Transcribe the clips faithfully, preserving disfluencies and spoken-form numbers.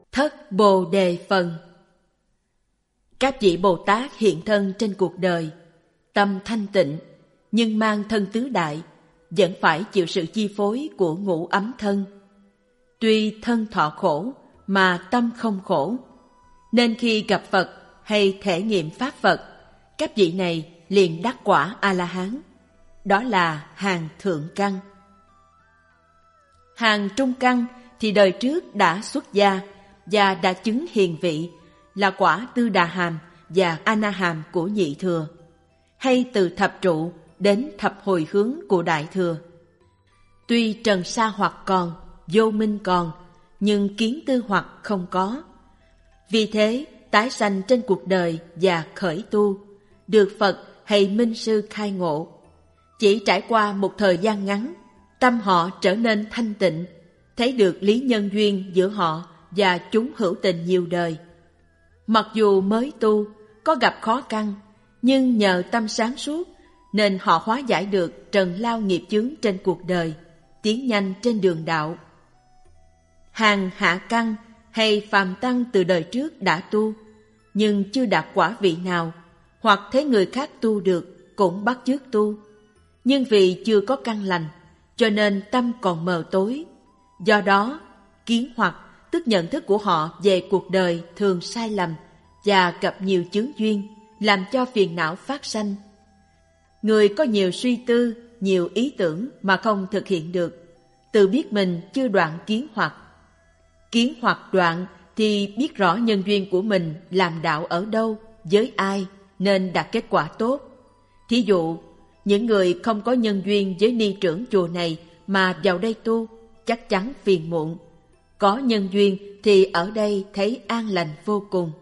Thất Bồ Đề Phần. Các vị Bồ Tát hiện thân trên cuộc đời, tâm thanh tịnh, nhưng mang thân tứ đại, vẫn phải chịu sự chi phối của ngũ ấm thân. Tuy thân thọ khổ, mà tâm không khổ, nên khi gặp Phật hay thể nghiệm Pháp Phật, các vị này liền đắc quả A-la-hán. Đó là hàng thượng căn. Hàng trung căn thì đời trước đã xuất gia và đã chứng hiền vị, là quả Tư Đà Hàm và A-na Hàm của Nhị Thừa, hay từ thập trụ đến thập hồi hướng của Đại Thừa. Tuy trần sa hoặc còn, vô minh còn, nhưng kiến tư hoặc không có. Vì thế, tái sanh trên cuộc đời và khởi tu, được Phật hay Minh Sư khai ngộ. Chỉ trải qua một thời gian ngắn, tâm họ trở nên thanh tịnh, thấy được lý nhân duyên giữa họ và chúng hữu tình nhiều đời. Mặc dù mới tu, có gặp khó khăn, nhưng nhờ tâm sáng suốt, nên họ hóa giải được trần lao nghiệp chướng trên cuộc đời, tiến nhanh trên đường đạo. Hàng hạ căn hay phàm tăng từ đời trước đã tu, nhưng chưa đạt quả vị nào, hoặc thấy người khác tu được cũng bắt chước tu, nhưng vì chưa có căn lành, cho nên tâm còn mờ tối. Do đó, kiến hoặc tức nhận thức của họ về cuộc đời thường sai lầm và gặp nhiều chướng duyên, làm cho phiền não phát sanh. Người có nhiều suy tư, nhiều ý tưởng mà không thực hiện được, tự biết mình chưa đoạn kiến hoặc. Kiến hoặc đoạn thì biết rõ nhân duyên của mình làm đạo ở đâu, với ai, nên đạt kết quả tốt. Thí dụ, những người không có nhân duyên với ni trưởng chùa này mà vào đây tu, chắc chắn phiền muộn. Có nhân duyên thì ở đây thấy an lành vô cùng.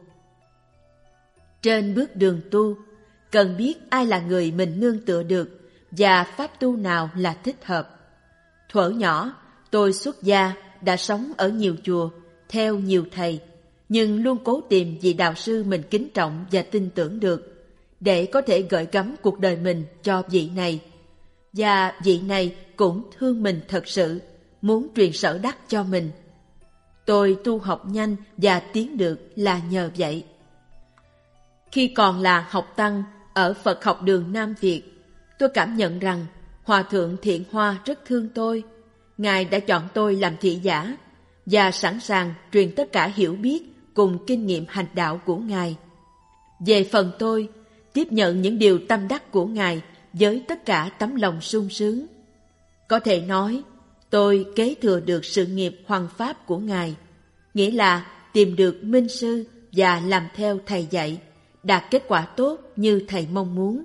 Trên bước đường tu, cần biết ai là người mình nương tựa được và pháp tu nào là thích hợp. Thuở nhỏ, tôi xuất gia đã sống ở nhiều chùa, theo nhiều thầy, nhưng luôn cố tìm vị đạo sư mình kính trọng và tin tưởng được, để có thể gửi gắm cuộc đời mình cho vị này. Và vị này cũng thương mình thật sự, muốn truyền sở đắc cho mình. Tôi tu học nhanh và tiến được là nhờ vậy. Khi còn là học tăng ở Phật học đường Nam Việt, tôi cảm nhận rằng Hòa thượng Thiện Hoa rất thương tôi. Ngài đã chọn tôi làm thị giả và sẵn sàng truyền tất cả hiểu biết cùng kinh nghiệm hành đạo của Ngài. Về phần tôi, tiếp nhận những điều tâm đắc của Ngài với tất cả tấm lòng sung sướng. Có thể nói, tôi kế thừa được sự nghiệp hoằng pháp của Ngài, nghĩa là tìm được minh sư và làm theo thầy dạy, đạt kết quả tốt như thầy mong muốn.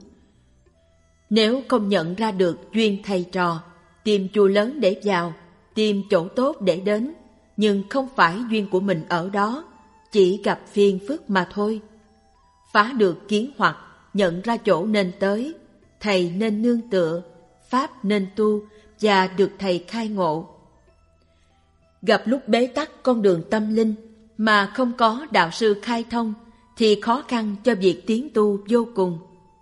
Nếu không nhận ra được duyên thầy trò, tìm chùa lớn để vào, tìm chỗ tốt để đến, nhưng không phải duyên của mình ở đó, chỉ gặp phiền phức mà thôi. Phá được kiến hoặc, nhận ra chỗ nên tới, thầy nên nương tựa, pháp nên tu và được thầy khai ngộ. Gặp lúc bế tắc con đường tâm linh mà không có đạo sư khai thông thì khó khăn cho việc tiến tu vô cùng.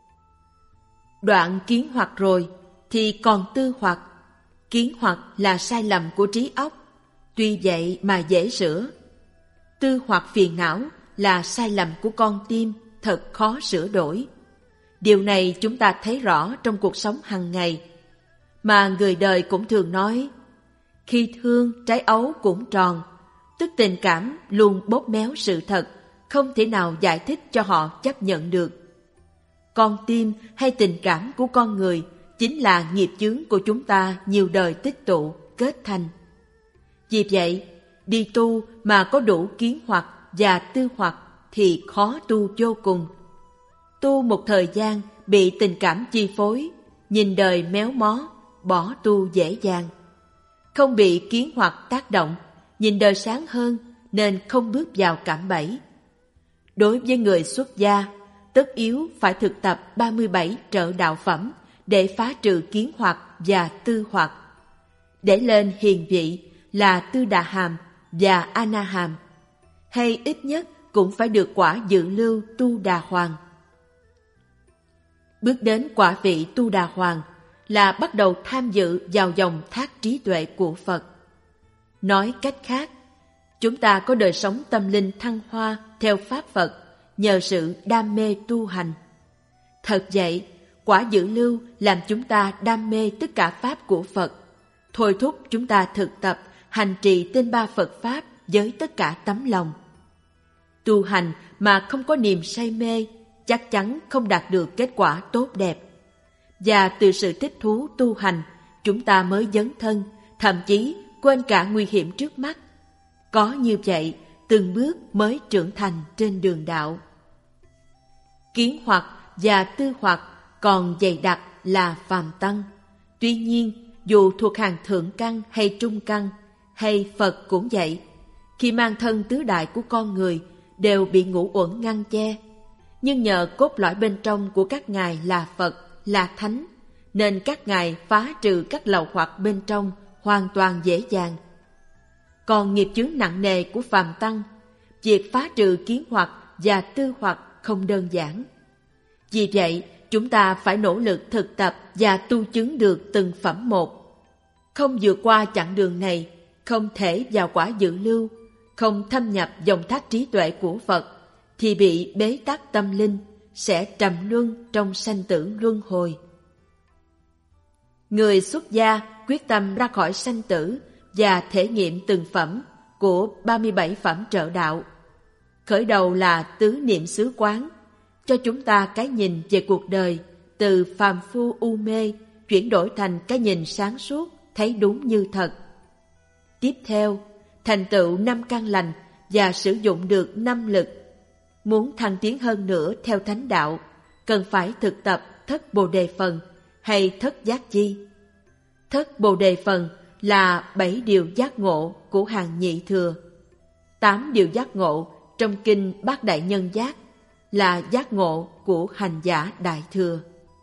Đoạn kiến hoặc rồi thì còn tư hoặc. Kiến hoặc là sai lầm của trí óc, tuy vậy mà dễ sửa. Tư hoặc phiền não là sai lầm của con tim, thật khó sửa đổi. Điều này chúng ta thấy rõ trong cuộc sống hàng ngày. Mà người đời cũng thường nói, khi thương trái ấu cũng tròn, tức tình cảm luôn bóp méo sự thật, không thể nào giải thích cho họ chấp nhận được. Con tim hay tình cảm của con người chính là nghiệp chướng của chúng ta nhiều đời tích tụ, kết thành. Vì vậy, đi tu mà có đủ kiến hoặc và tư hoặc thì khó tu vô cùng. Tu một thời gian bị tình cảm chi phối, nhìn đời méo mó, bỏ tu dễ dàng. Không bị kiến hoặc tác động, nhìn đời sáng hơn nên không bước vào cạm bẫy. Đối với người xuất gia, tất yếu phải thực tập ba mươi bảy trợ đạo phẩm để phá trừ kiến hoặc và tư hoặc. Để lên hiền vị là Tư Đà Hàm và A-na Hàm, hay ít nhất cũng phải được quả dự lưu Tu Đà Hoàng. Bước đến quả vị Tu Đà Hoàng là bắt đầu tham dự vào dòng thác trí tuệ của Phật. Nói cách khác, Chúng ta có đời sống tâm linh thăng hoa theo pháp Phật nhờ sự đam mê tu hành. Thật vậy, quả dự lưu làm chúng ta đam mê tất cả pháp của Phật, thôi thúc chúng ta thực tập hành trì tên ba Phật Pháp với tất cả tấm lòng. Tu hành mà không có niềm say mê, chắc chắn không đạt được kết quả tốt đẹp. Và từ sự thích thú tu hành, chúng ta mới dấn thân, thậm chí quên cả nguy hiểm trước mắt. Có như vậy, từng bước mới trưởng thành trên đường đạo. Kiến hoặc và tư hoặc còn dày đặc là phàm tăng. Tuy nhiên, dù thuộc hàng thượng căn hay trung căn, hay Phật cũng vậy, khi mang thân tứ đại của con người đều bị ngũ uẩn ngăn che. Nhưng nhờ cốt lõi bên trong của các ngài là Phật, là Thánh, nên các ngài phá trừ các lậu hoặc bên trong hoàn toàn dễ dàng. Còn nghiệp chướng nặng nề của phàm tăng, việc phá trừ kiến hoặc và tư hoặc không đơn giản. Vì vậy, chúng ta phải nỗ lực thực tập và tu chứng được từng phẩm một. Không vượt qua chặng đường này, không thể vào quả dự lưu, không thâm nhập dòng thác trí tuệ của Phật, thì bị bế tắc tâm linh, sẽ trầm luân trong sanh tử luân hồi. Người xuất gia quyết tâm ra khỏi sanh tử và thể nghiệm từng phẩm của ba mươi bảy phẩm trợ đạo. Khởi đầu là tứ niệm xứ quán, cho chúng ta cái nhìn về cuộc đời từ phàm phu u mê chuyển đổi thành cái nhìn sáng suốt, thấy đúng như thật. Tiếp theo, thành tựu năm căn lành và sử dụng được năm lực. Muốn thăng tiến hơn nữa theo thánh đạo, cần phải thực tập thất bồ đề phần hay thất giác chi. Thất bồ đề phần là bảy điều giác ngộ của hàng nhị thừa. Tám điều giác ngộ trong kinh Bát Đại Nhân Giác là giác ngộ của hành giả đại thừa.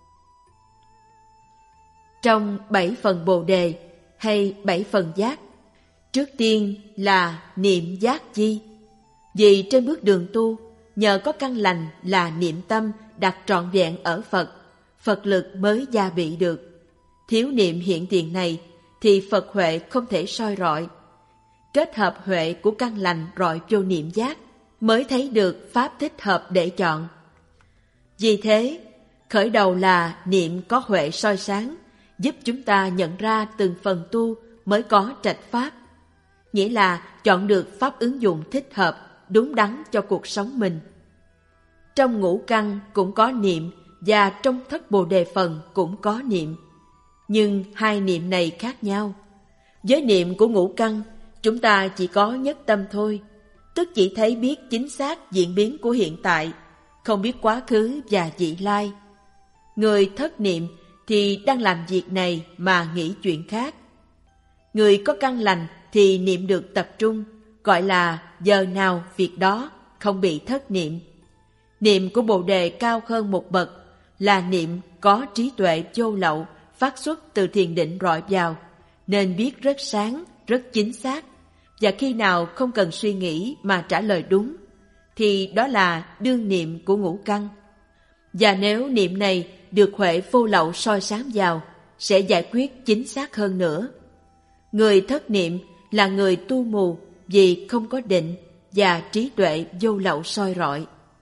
Trong bảy phần bồ đề hay bảy phần giác, trước tiên là niệm giác chi. Vì trên bước đường tu, nhờ có căn lành là niệm tâm đặt trọn vẹn ở Phật, Phật lực mới gia bị được. Thiếu niệm hiện tiền này thì Phật huệ không thể soi rọi. Kết hợp huệ của căn lành rọi vô niệm giác mới thấy được pháp thích hợp để chọn. Vì thế, khởi đầu là niệm có huệ soi sáng, giúp chúng ta nhận ra từng phần tu mới có trạch pháp. Nghĩa là chọn được pháp ứng dụng thích hợp, đúng đắn cho cuộc sống mình. Trong ngũ căn cũng có niệm và trong thất bồ đề phần cũng có niệm. Nhưng hai niệm này khác nhau. Với niệm của ngũ căn, chúng ta chỉ có nhất tâm thôi, tức chỉ thấy biết chính xác diễn biến của hiện tại, không biết quá khứ và vị lai. Người thất niệm thì đang làm việc này mà nghĩ chuyện khác. Người có căn lành thì niệm được tập trung, gọi là giờ nào việc đó, không bị thất niệm. Niệm của Bồ Đề cao hơn một bậc, là niệm có trí tuệ vô lậu, phát xuất từ thiền định rọi vào, nên biết rất sáng, rất chính xác. Và khi nào không cần suy nghĩ mà trả lời đúng, thì đó là đương niệm của ngũ căn. Và nếu niệm này được huệ vô lậu soi sáng vào, sẽ giải quyết chính xác hơn nữa. Người thất niệm là người tu mù vì không có định và trí tuệ vô lậu soi rọi.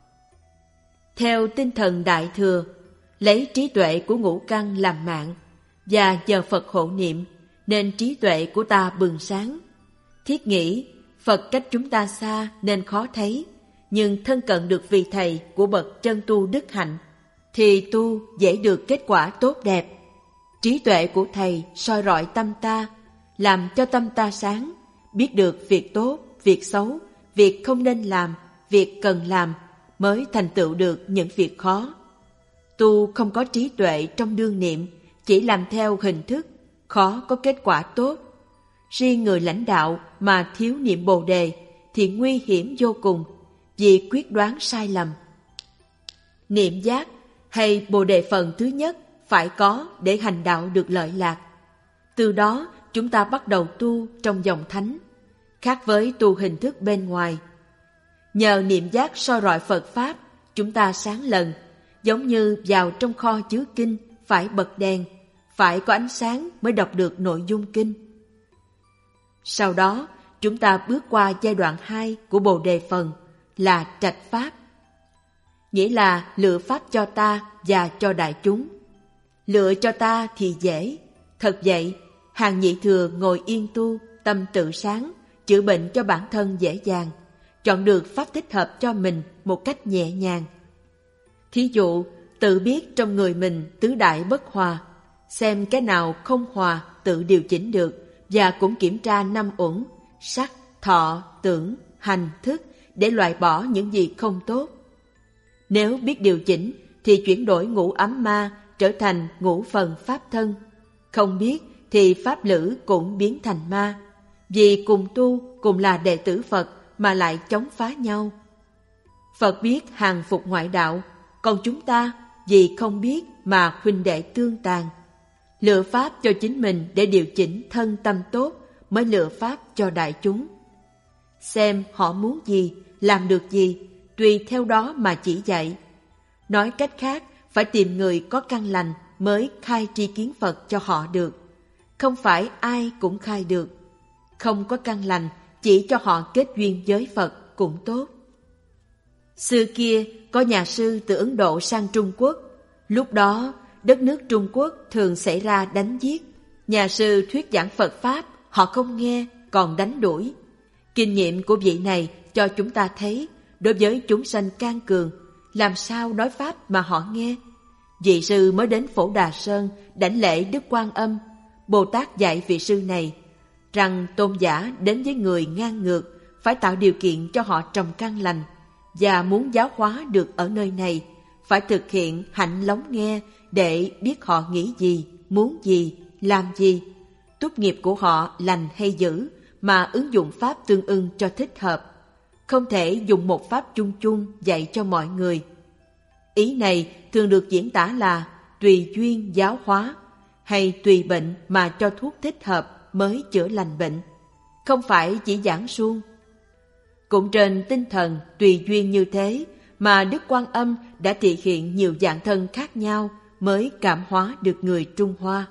Theo tinh thần Đại Thừa, lấy trí tuệ của ngũ căn làm mạng, và nhờ Phật hộ niệm nên trí tuệ của ta bừng sáng. Thiết nghĩ Phật cách chúng ta xa nên khó thấy, nhưng thân cận được vị thầy của bậc chân tu đức hạnh, thì tu dễ được kết quả tốt đẹp. Trí tuệ của thầy soi rọi tâm ta, làm cho tâm ta sáng, biết được việc tốt, việc xấu, việc không nên làm, việc cần làm, mới thành tựu được những việc khó. Tu không có trí tuệ trong đương niệm, chỉ làm theo hình thức, khó có kết quả tốt. Riêng người lãnh đạo mà thiếu niệm Bồ Đề thì nguy hiểm vô cùng, vì quyết đoán sai lầm. Niệm giác hay Bồ Đề phần thứ nhất phải có để hành đạo được lợi lạc. Từ đó chúng ta bắt đầu tu trong dòng thánh, khác với tu hình thức bên ngoài. Nhờ niệm giác soi rọi Phật Pháp, chúng ta sáng lần, giống như vào trong kho chứa kinh phải bật đèn, phải có ánh sáng mới đọc được nội dung kinh. Sau đó, chúng chúng ta bước qua giai đoạn hai của Bồ Đề Phần là trạch pháp, nghĩa là lựa pháp cho ta và cho đại chúng. Lựa cho ta thì dễ, thật vậy, hàng nhị thừa ngồi yên tu, tâm tự sáng, chữa bệnh cho bản thân dễ dàng, chọn được pháp thích hợp cho mình một cách nhẹ nhàng. Thí dụ, tự biết trong người mình tứ đại bất hòa, xem cái nào không hòa tự điều chỉnh được, và cũng kiểm tra năm uẩn, sắc, thọ, tưởng, hành, thức để loại bỏ những gì không tốt. Nếu biết điều chỉnh thì chuyển đổi ngũ ấm ma trở thành ngũ phần pháp thân. Không biết thì pháp lữ cũng biến thành ma, vì cùng tu, cùng là đệ tử Phật mà lại chống phá nhau. Phật biết hàng phục ngoại đạo, còn chúng ta vì không biết mà huynh đệ tương tàn. Lựa pháp cho chính mình để điều chỉnh thân tâm tốt mới lựa pháp cho đại chúng. Xem họ muốn gì, làm được gì, tùy theo đó mà chỉ dạy. Nói cách khác, phải tìm người có căn lành mới khai tri kiến Phật cho họ được. Không phải ai cũng khai được. Không có căn lành, chỉ cho họ kết duyên với Phật cũng tốt. Xưa kia có nhà sư từ Ấn Độ sang Trung Quốc. Lúc đó, đất nước Trung Quốc thường xảy ra đánh giết. Nhà sư thuyết giảng Phật Pháp, họ không nghe, còn đánh đuổi. Kinh nghiệm của vị này cho chúng ta thấy, đối với chúng sanh can cường, làm sao nói Pháp mà họ nghe. Vị sư mới đến Phổ Đà Sơn đảnh lễ Đức Quan Âm. Bồ Tát dạy vị sư này rằng tôn giả đến với người ngang ngược phải tạo điều kiện cho họ trồng căn lành, và muốn giáo hóa được ở nơi này phải thực hiện hạnh lắng nghe để biết họ nghĩ gì, muốn gì, làm gì, tốt nghiệp của họ lành hay dữ, mà ứng dụng pháp tương ưng cho thích hợp. Không thể dùng một pháp chung chung dạy cho mọi người. Ý này thường được diễn tả là tùy duyên giáo hóa, hay tùy bệnh mà cho thuốc thích hợp mới chữa lành bệnh, không phải chỉ giảng suông. Cũng trên tinh thần tùy duyên như thế mà Đức Quan Âm đã thị hiện nhiều dạng thân khác nhau mới cảm hóa được người Trung Hoa.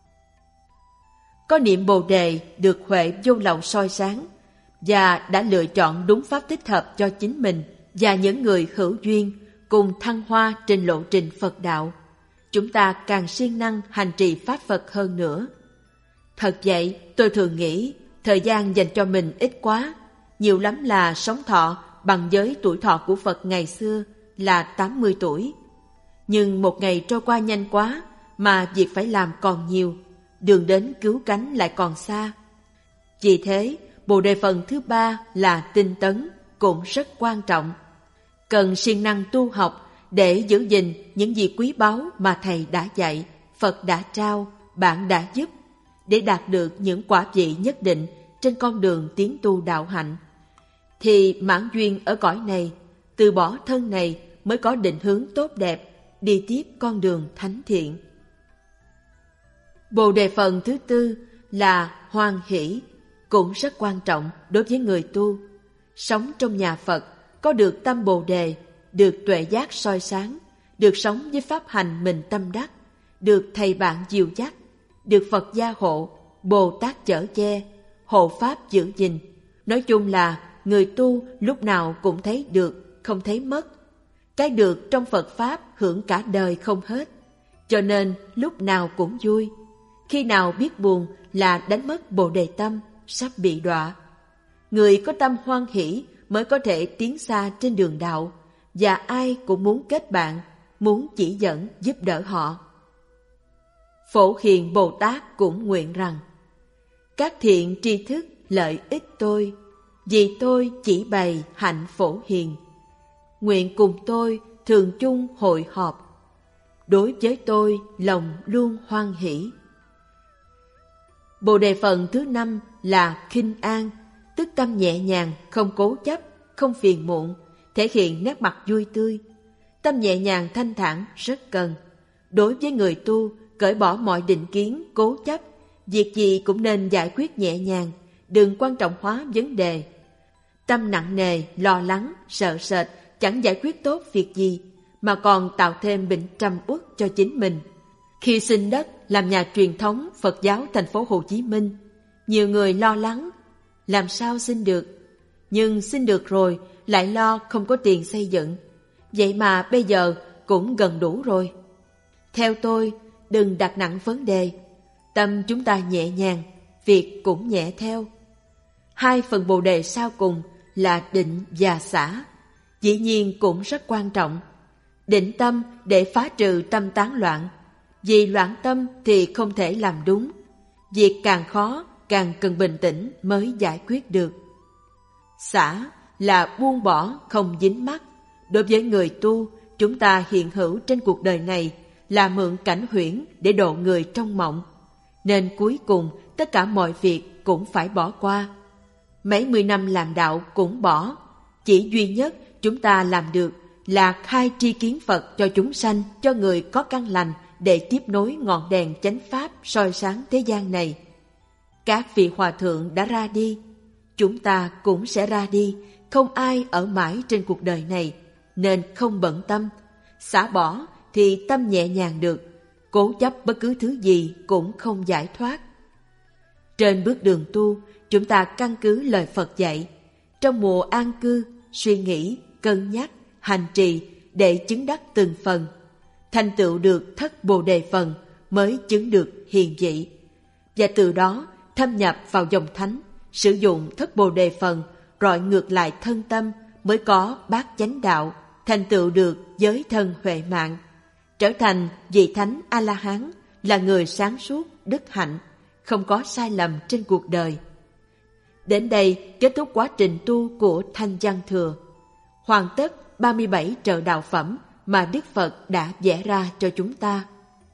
Có niệm Bồ Đề được huệ vô lậu soi sáng và đã lựa chọn đúng pháp thích hợp cho chính mình và những người hữu duyên cùng thăng hoa trên lộ trình Phật đạo. Chúng ta càng siêng năng hành trì pháp Phật hơn nữa. Thật vậy, tôi thường nghĩ thời gian dành cho mình ít quá, nhiều lắm là sống thọ bằng với tuổi thọ của Phật ngày xưa là tám mươi tuổi. Nhưng một ngày trôi qua nhanh quá mà việc phải làm còn nhiều, đường đến cứu cánh lại còn xa. Vì thế, Bồ Đề phần thứ ba là tinh tấn cũng rất quan trọng. Cần siêng năng tu học để giữ gìn những gì quý báu mà Thầy đã dạy, Phật đã trao, bạn đã giúp, để đạt được những quả vị nhất định trên con đường tiến tu đạo hạnh. Thì mãn duyên ở cõi này, từ bỏ thân này mới có định hướng tốt đẹp, đi tiếp con đường thánh thiện. Bồ Đề phần thứ tư là hoan hỷ, cũng rất quan trọng đối với người tu. Sống trong nhà Phật, có được tâm Bồ Đề, được tuệ giác soi sáng, được sống với pháp hành mình tâm đắc, được thầy bạn dìu dắt, được Phật gia hộ, Bồ Tát chở che, hộ pháp giữ gìn. Nói chung là người tu lúc nào cũng thấy được, không thấy mất. Cái được trong Phật Pháp hưởng cả đời không hết, cho nên lúc nào cũng vui. Khi nào biết buồn là đánh mất Bồ Đề tâm, sắp bị đọa. Người có tâm hoan hỷ mới có thể tiến xa trên đường đạo, và ai cũng muốn kết bạn, muốn chỉ dẫn giúp đỡ họ. Phổ Hiền Bồ Tát cũng nguyện rằng: các thiện tri thức lợi ích tôi, vì tôi chỉ bày hạnh Phổ Hiền. Nguyện cùng tôi thường chung hội họp, đối với tôi lòng luôn hoan hỷ. Bồ Đề phần thứ năm là khinh an, tức tâm nhẹ nhàng, không cố chấp, không phiền muộn, thể hiện nét mặt vui tươi. Tâm nhẹ nhàng thanh thản rất cần. Đối với người tu, cởi bỏ mọi định kiến, cố chấp, việc gì cũng nên giải quyết nhẹ nhàng, đừng quan trọng hóa vấn đề. Tâm nặng nề, lo lắng, sợ sệt, chẳng giải quyết tốt việc gì, mà còn tạo thêm bệnh trầm uất cho chính mình. Khi xin đất làm nhà truyền thống Phật giáo thành phố Hồ Chí Minh, nhiều người lo lắng, Làm sao xin được? Nhưng xin được rồi lại lo không có tiền xây dựng. Vậy mà bây giờ cũng gần đủ rồi. Theo tôi, đừng đặt nặng vấn đề. Tâm chúng ta nhẹ nhàng, việc cũng nhẹ theo. Hai phần bồ đề sau cùng là định và xả, dĩ nhiên cũng rất quan trọng. Định tâm để phá trừ tâm tán loạn. Vì loạn tâm thì không thể làm đúng. Việc càng khó, càng cần bình tĩnh mới giải quyết được. Xả là buông bỏ không dính mắc. Đối với người tu, chúng ta hiện hữu trên cuộc đời này là mượn cảnh huyễn để độ người trong mộng. Nên cuối cùng tất cả mọi việc cũng phải bỏ qua. Mấy mươi năm làm đạo cũng bỏ. Chỉ duy nhất chúng ta làm được là khai tri kiến Phật cho chúng sanh, cho người có căn lành để tiếp nối ngọn đèn chánh pháp soi sáng thế gian này. Các vị hòa thượng đã ra đi, chúng ta cũng sẽ ra đi, không ai ở mãi trên cuộc đời này, nên không bận tâm. Xả bỏ thì tâm nhẹ nhàng được, cố chấp bất cứ thứ gì cũng không giải thoát. Trên bước đường tu, chúng ta căn cứ lời Phật dạy. Trong mùa an cư, suy nghĩ, cân nhắc, hành trì để chứng đắc từng phần. Thành tựu được thất bồ đề phần mới chứng được hiền vị. Và từ đó thâm nhập vào dòng thánh, sử dụng thất bồ đề phần, rọi ngược lại thân tâm mới có bát chánh đạo, thành tựu được giới thân huệ mạng. Trở thành vị thánh A-la-hán là người sáng suốt, đức hạnh, không có sai lầm trên cuộc đời. Đến đây kết thúc quá trình tu của Thanh Văn Thừa, hoàn tất ba mươi bảy trợ đạo phẩm mà Đức Phật đã vẽ ra cho chúng ta.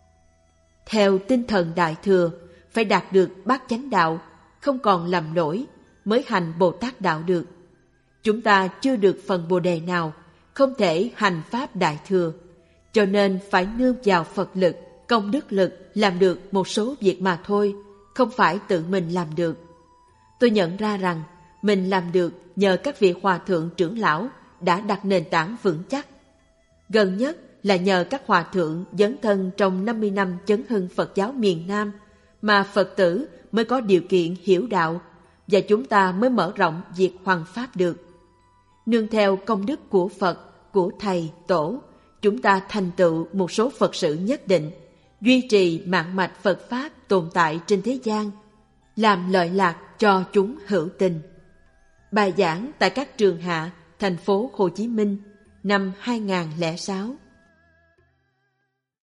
Theo tinh thần Đại Thừa, phải đạt được bát chánh đạo, không còn lầm lỗi, mới hành Bồ Tát đạo được. Chúng ta chưa được phần Bồ Đề nào, không thể hành Pháp Đại Thừa, cho nên phải nương vào Phật lực, công đức lực làm được một số việc mà thôi, không phải tự mình làm được. Tôi nhận ra rằng mình làm được nhờ các vị hòa thượng trưởng lão đã đặt nền tảng vững chắc. Gần nhất là nhờ các hòa thượng dấn thân trong năm mươi năm chấn hưng Phật giáo miền Nam mà Phật tử mới có điều kiện hiểu đạo và chúng ta mới mở rộng việc hoằng pháp được. Nương theo công đức của Phật, của Thầy, Tổ, chúng ta thành tựu một số Phật sự nhất định, duy trì mạng mạch Phật Pháp tồn tại trên thế gian, làm lợi lạc cho chúng hữu tình. Bài giảng tại các trường hạ, thành phố Hồ Chí Minh, năm hai nghìn không trăm lẻ sáu.